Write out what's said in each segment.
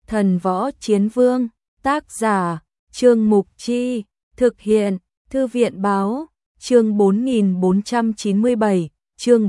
Thần Võ Chiến Vương, tác giả, Trương Mục Chi, thực hiện, Thư viện Báo, chương 4497, chương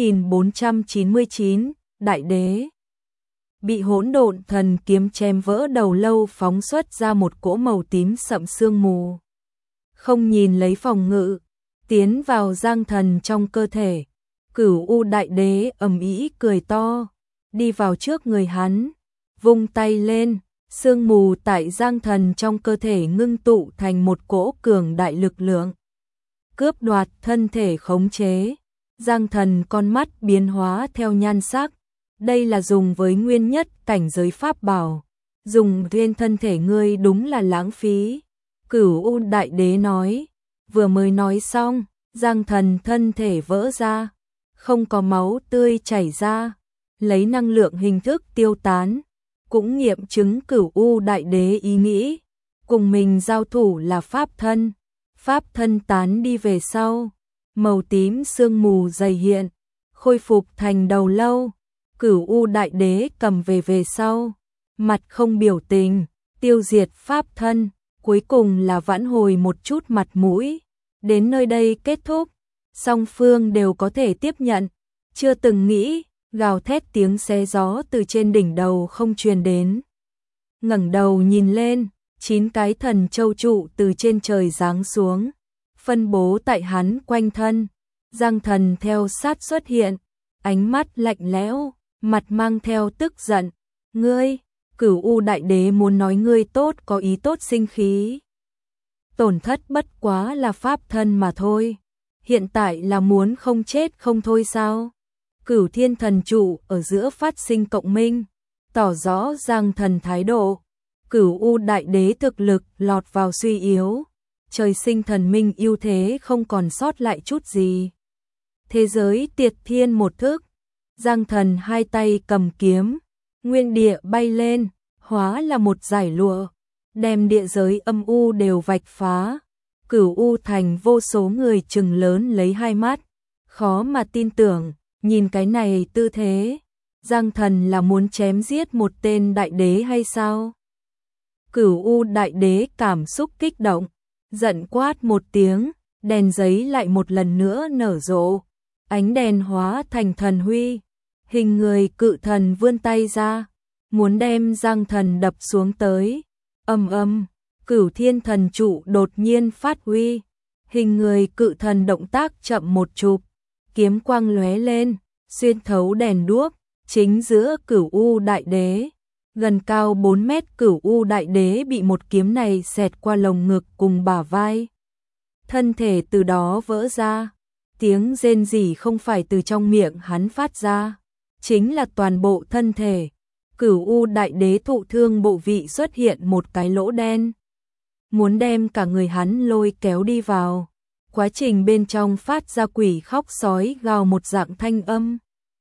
4499, Đại Đế. Bị hỗn độn thần kiếm chém vỡ đầu lâu phóng xuất ra một cỗ màu tím sậm sương mù. Không nhìn lấy phòng ngự, tiến vào Giang Thần trong cơ thể. Cửu U Đại Đế ầm ĩ cười to, đi vào trước người hắn, vung tay lên, sương mù tại Giang Thần trong cơ thể ngưng tụ thành một cỗ cường đại lực lượng. Cướp đoạt thân thể khống chế, Giang Thần con mắt biến hóa theo nhan sắc. Đây là dùng với nguyên nhất cảnh giới pháp bảo, dùng trên thân thể ngươi đúng là lãng phí. Cửu U Đại Đế nói, vừa mới nói xong, Giang Thần thân thể vỡ ra, không có máu tươi chảy ra, lấy năng lượng hình thức tiêu tán, cũng nghiệm chứng Cửu U Đại Đế ý nghĩ, cùng mình giao thủ là pháp thân tán đi về sau, màu tím sương mù dày hiện, khôi phục thành đầu lâu. Cửu U Đại Đế cầm về sau, mặt không biểu tình, tiêu diệt pháp thân, cuối cùng là vãn hồi một chút mặt mũi. Đến nơi đây kết thúc, song phương đều có thể tiếp nhận, chưa từng nghĩ, gào thét tiếng xé gió từ trên đỉnh đầu không truyền đến. Ngẩng đầu nhìn lên, 9 cái thần châu trụ từ trên trời giáng xuống, phân bố tại hắn quanh thân. Giang Thần theo sát xuất hiện, ánh mắt lạnh lẽo, mặt mang theo tức giận. Ngươi, Cửu U Đại Đế muốn nói ngươi tốt có ý tốt sinh khí. Tổn thất bất quá là pháp thân mà thôi. Hiện tại là muốn không chết không thôi sao? Cửu Thiên Thần Trụ ở giữa phát sinh cộng minh, tỏ rõ Giang Thần thái độ. Cửu U Đại Đế thực lực lọt vào suy yếu, trời sinh thần minh ưu thế không còn sót lại chút gì. Thế giới tiệt thiên một thức, Giang Thần hai tay cầm kiếm, nguyên địa bay lên, hóa là một dải lụa, đem địa giới âm u đều vạch phá. Cửu U thành vô số người trừng lớn lấy hai mắt, khó mà tin tưởng, nhìn cái này tư thế, Giang Thần là muốn chém giết một tên đại đế hay sao? Cửu U Đại Đế cảm xúc kích động, giận quát một tiếng, đèn giấy lại một lần nữa nở rộ, ánh đèn hóa thành thần huy. Hình người cự thần vươn tay ra, muốn đem Giang Thần đập xuống tới. Cửu Thiên Thần Trụ đột nhiên phát huy. Hình người cự thần động tác chậm một chụp, kiếm quang lóe lên, xuyên thấu đèn đuốc, chính giữa Cửu U Đại Đế. Gần cao 4 mét Cửu U Đại Đế bị một kiếm này xẹt qua lồng ngực cùng bả vai. Thân thể từ đó vỡ ra, tiếng rên rỉ không phải từ trong miệng hắn phát ra, chính là toàn bộ thân thể. Cửu U Đại Đế thụ thương bộ vị xuất hiện một cái lỗ đen, muốn đem cả người hắn lôi kéo đi vào. Quá trình bên trong phát ra quỷ khóc sói gào một dạng thanh âm.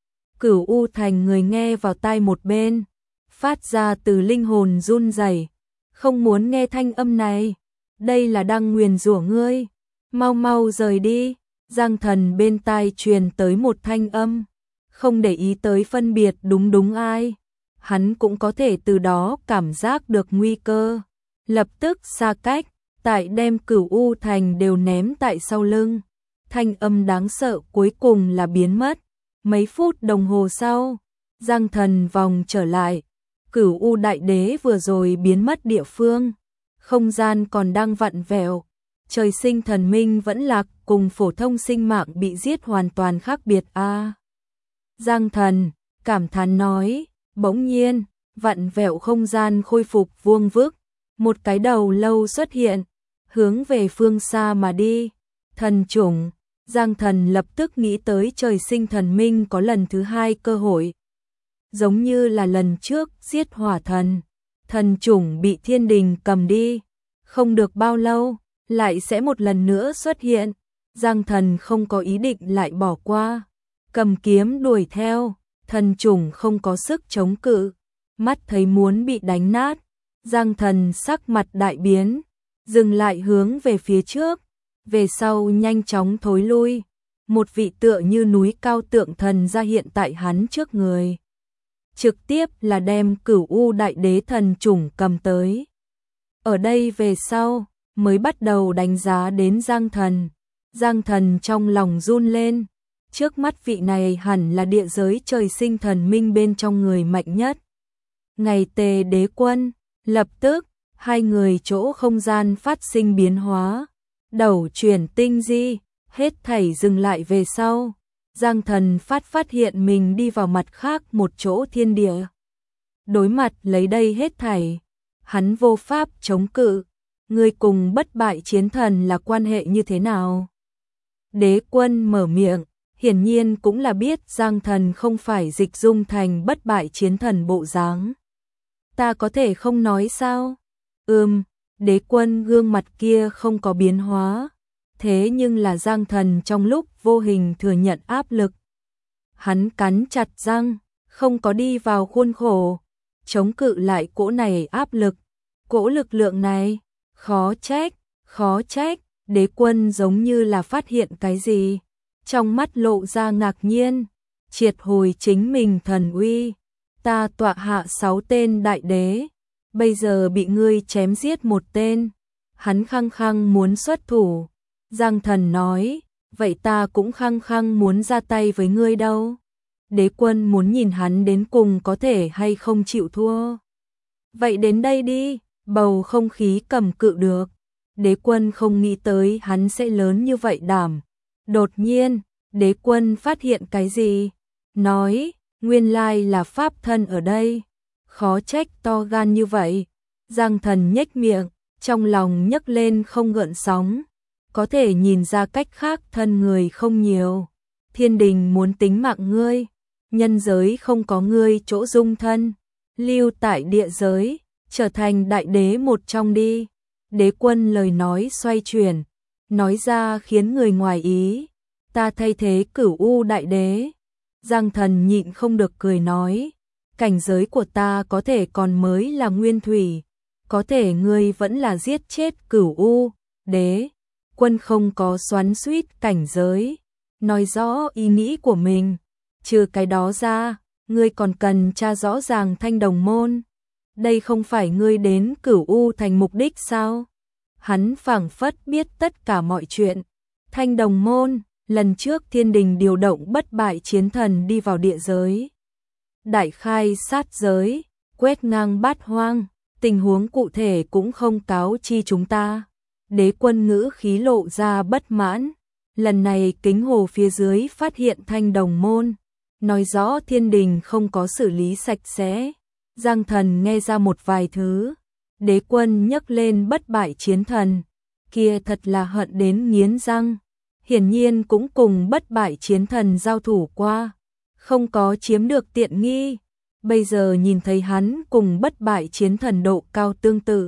Cửu U thành người nghe vào tai một bên, phát ra từ linh hồn run rẩy, không muốn nghe thanh âm này, đây là đang nguyền rủa ngươi, mau mau rời đi. Giang Thần bên tai truyền tới một thanh âm, không để ý tới phân biệt đúng ai, hắn cũng có thể từ đó cảm giác được nguy cơ, lập tức xa cách, tại đem Cửu U thành đều ném tại sau lưng. Thanh âm đáng sợ cuối cùng là biến mất. Mấy phút đồng hồ sau, Giang Thần vòng trở lại, Cửu U Đại Đế vừa rồi biến mất địa phương, không gian còn đang vặn vẹo, trời sinh thần minh vẫn lạc cùng phổ thông sinh mạng bị giết hoàn toàn khác biệt a. Giang Thần cảm thán nói, bỗng nhiên, vặn vẹo không gian khôi phục vuông vức, một cái đầu lâu xuất hiện, hướng về phương xa mà đi. Thần chủng, Giang Thần lập tức nghĩ tới trời sinh thần minh có lần thứ hai cơ hội. Giống như là lần trước giết hỏa thần, thần chủng bị thiên đình cầm đi, không được bao lâu, lại sẽ một lần nữa xuất hiện. Giang Thần không có ý định lại bỏ qua, cầm kiếm đuổi theo, thần chủng không có sức chống cự, mắt thấy muốn bị đánh nát. Giang Thần sắc mặt đại biến, dừng lại hướng về phía trước, về sau nhanh chóng thối lui. Một vị tựa như núi cao tượng thần ra hiện tại hắn trước người. trực tiếp là đem Cửu U Đại Đế thần chủng cầm tới. Ở đây về sau, mới bắt đầu đánh giá đến Giang Thần. Giang Thần trong lòng run lên, trước mắt vị này hẳn là địa giới trời sinh thần minh bên trong người mạnh nhất. Ngày Tề Đế Quân, lập tức, hai người chỗ không gian phát sinh biến hóa, đầu chuyển tinh di, hết thảy dừng lại về sau. Giang Thần phát hiện mình đi vào mặt khác một chỗ thiên địa. Đối mặt lấy đây hết thảy, hắn vô pháp chống cự. Ngươi cùng bất bại chiến thần là quan hệ như thế nào? Đế Quân mở miệng, hiển nhiên cũng là biết Giang Thần không phải dịch dung thành bất bại chiến thần bộ dáng. Ta có thể không nói sao? Đế Quân gương mặt kia không có biến hóa. Thế nhưng là Giang Thần trong lúc vô hình thừa nhận áp lực. Hắn cắn chặt răng, không có đi vào khuôn khổ, chống cự lại cỗ này áp lực. Cỗ lực lượng này, khó trách, Đế Quân giống như là phát hiện cái gì. Trong mắt lộ ra ngạc nhiên, triệt hồi chính mình thần uy. Ta tọa hạ 6 tên đại đế, bây giờ bị ngươi chém giết một tên. Hắn khăng khăng muốn xuất thủ. Giang Thần nói, vậy ta cũng khăng khăng muốn ra tay với ngươi đâu. Đế Quân muốn nhìn hắn đến cùng có thể hay không chịu thua. Vậy đến đây đi, bầu không khí cầm cự được. Đế Quân không nghĩ tới hắn sẽ lớn như vậy đảm. Đột nhiên, Đế Quân phát hiện cái gì? Nói, nguyên lai là pháp thân ở đây. Khó trách to gan như vậy. Giang Thần nhếch miệng, trong lòng nhấc lên không gợn sóng. Có thể nhìn ra cách khác thân người không nhiều. Thiên đình muốn tính mạng ngươi, nhân giới không có ngươi chỗ dung thân, lưu tại địa giới, trở thành đại đế một trong đi. Đế Quân lời nói xoay chuyển, nói ra khiến người ngoài ý. Ta thay thế Cửu U Đại Đế. Giang Thần nhịn không được cười nói, cảnh giới của ta có thể còn mới là nguyên thủy, có thể ngươi vẫn là giết chết Cửu U Đế. Quân không có xoắn xuýt cảnh giới, nói rõ ý nghĩ của mình. Trừ cái đó ra, ngươi còn cần tra rõ ràng Thanh Đồng Môn. Đây không phải ngươi đến Cửu U thành mục đích sao? Hắn phảng phất biết tất cả mọi chuyện. Thanh Đồng Môn, lần trước thiên đình điều động bất bại chiến thần đi vào địa giới. Đại khai sát giới, quét ngang bát hoang, tình huống cụ thể cũng không cáo chi chúng ta. Đế Quân ngữ khí lộ ra bất mãn. Lần này kính hồ phía dưới phát hiện Thanh Đồng Môn, nói rõ thiên đình không có xử lý sạch sẽ. Giang Thần nghe ra một vài thứ. Đế Quân nhấc lên bất bại chiến thần, kia thật là hận đến nghiến răng. Hiển nhiên cũng cùng bất bại chiến thần giao thủ qua, không có chiếm được tiện nghi. Bây giờ nhìn thấy hắn cùng bất bại chiến thần độ cao tương tự,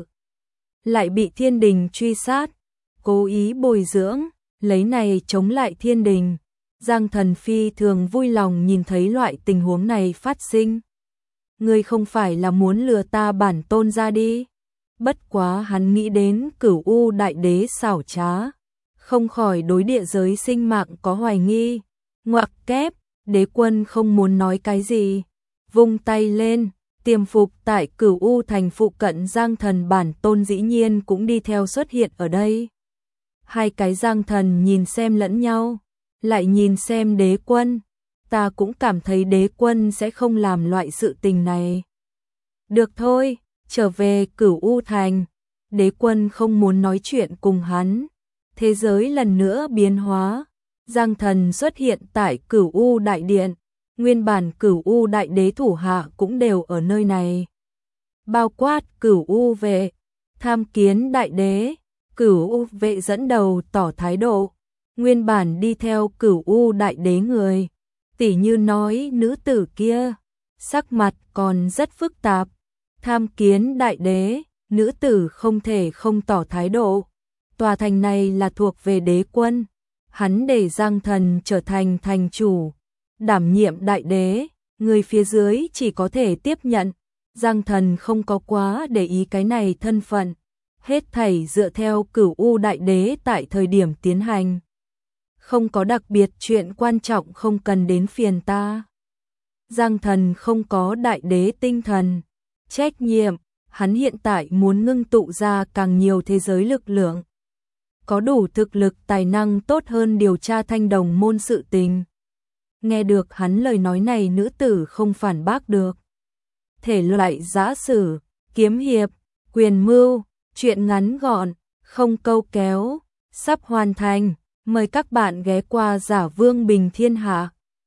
lại bị thiên đình truy sát, cố ý bồi dưỡng, lấy này chống lại thiên đình. Giang Thần phi thường vui lòng nhìn thấy loại tình huống này phát sinh. Ngươi không phải là muốn lừa ta bản tôn ra đi? Bất quá hắn nghĩ đến Cửu U Đại Đế xảo trá, không khỏi đối địa giới sinh mạng có hoài nghi. Ngoặc kép, Đế Quân không muốn nói cái gì, vung tay lên, tiềm phục tại Cửu U thành phụ cận. Giang Thần bản tôn dĩ nhiên cũng đi theo xuất hiện ở đây. Hai cái Giang Thần nhìn xem lẫn nhau, lại nhìn xem Đế Quân. Ta cũng cảm thấy Đế Quân sẽ không làm loại sự tình này. Được thôi, trở về Cửu U thành. Đế Quân không muốn nói chuyện cùng hắn. Thế giới lần nữa biến hóa. Giang Thần xuất hiện tại Cửu U Đại Điện. Nguyên bản Cửu U Đại Đế thủ hạ cũng đều ở nơi này, bao quát Cửu U Vệ, Tham Kiến Đại Đế. Cửu U Vệ dẫn đầu tỏ thái độ. Nguyên bản đi theo Cửu U Đại Đế người, tỉ như nói nữ tử kia, sắc mặt còn rất phức tạp. Tham Kiến Đại Đế, nữ tử không thể không tỏ thái độ. Tòa thành này là thuộc về Đế Quân, hắn để Giang Thần trở thành thành chủ, đảm nhiệm đại đế, người phía dưới chỉ có thể tiếp nhận. Giang Thần không có quá để ý cái này thân phận, hết thảy dựa theo Cửu U Đại Đế tại thời điểm tiến hành. Không có đặc biệt chuyện quan trọng không cần đến phiền ta. Giang Thần không có đại đế tinh thần, trách nhiệm, hắn hiện tại muốn ngưng tụ ra càng nhiều thế giới lực lượng. Có đủ thực lực tài năng tốt hơn điều tra Thanh Đồng môn sự tình. Nghe được hắn lời nói này, nữ tử không phản bác được. Thể loại giã sử, kiếm hiệp, quyền mưu, truyện ngắn gọn, không câu kéo, sắp hoàn thành. Mời các bạn ghé qua Giả Vương Bình Thiên Hạ.